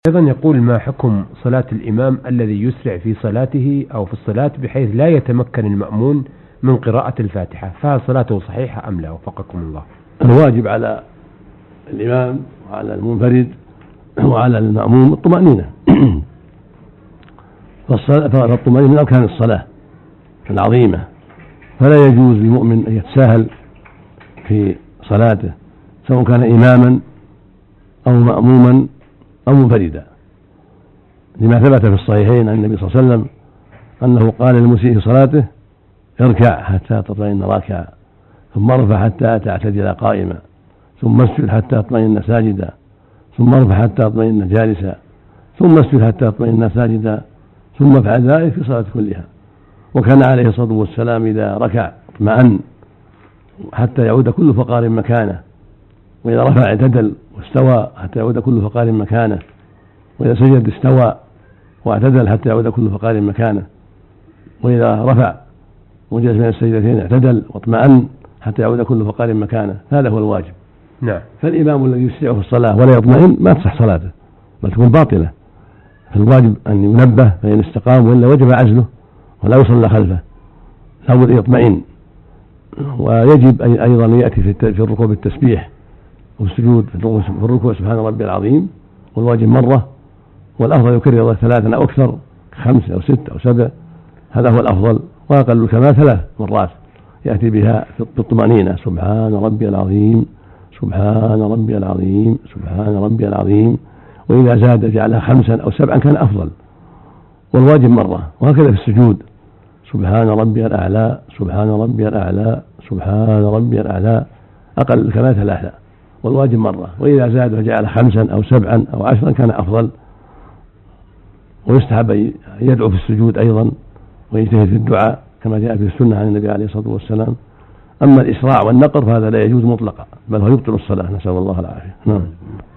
أيضا يقول: ما حكم صلاة الإمام الذي يسرع في صلاته أو في الصلاة بحيث لا يتمكن المأمون من قراءة الفاتحة، فهل صلاته صحيحة أم لا؟ وفقكم الله. الواجب على الإمام وعلى المنفرد وعلى المأموم الطمأنينة فالطمأنينة من أركان الصلاة العظيمة، فلا يجوز للمؤمن أن يتساهل في صلاته سواء كان إماما أو مأموما أو منفردا، لما ثبت في الصحيحين عن النبي صلى الله عليه وسلم أنه قال للمسيء في صلاته: اركع حتى تطمئن راكعا، ثم ارفع حتى تعتدل قائما، ثم اسجد حتى تطمئن ساجدا، ثم ارفع حتى تطمئن جالسا، ثم اسجد حتى تطمئن ساجدا، ثم افعل ذلك في الصلاة كلها. وكان عليه الصلاة والسلام إذا ركع اطمأن حتى يعود كل فقار مكانه، وإذا رفع اعتدل واستوى حتى يعود كل فقار مكانه، وإذا سجد استوى واعتدل حتى يعود كل فقار مكانه، وإذا رفع وجلس بين السجدتين اعتدل واطمأن حتى يعود كل فقار مكانه. هذا هو الواجب. نعم. فالإمام الذي يسرع في الصلاة ولا يطمئن ما تصح صلاته بل تكون باطلة، فالواجب أن ينبه فإن استقام، وإلا وجب عزله ولا يصلى خلفه، لابد أن يطمئن. ويجب أيضا أن يأتي في الركوع بالتسبيح والسجود في الركوع سبحان ربي العظيم، والواجب مرة، والأفضل يكرر 3 أو أكثر، 5 أو 6 أو 7، هذا هو الأفضل، وأقل الكمال 3 مرات يأتي بها بالطمأنينة: سبحان ربي العظيم، سبحان ربي العظيم، سبحان ربي العظيم. وإذا زاد جعلها 5 أو 7 كان أفضل، والواجب مرة. وهكذا في السجود: سبحان ربي الأعلى، سبحان ربي الأعلى، سبحان ربي الأعلى، أقل الكمال 3، والواجب مرة. وإذا زاد وجعل 5 أو 7 أو 10 كان أفضل. ويستحب أن يدعو في السجود أيضا ويجتهد في الدعاء كما جاء في السنة عن النبي عليه الصلاة والسلام. أما الإسراع والنقر فهذا لا يجوز مطلقا، بل هو يبطل الصلاة، نسأل الله العافية. نعم.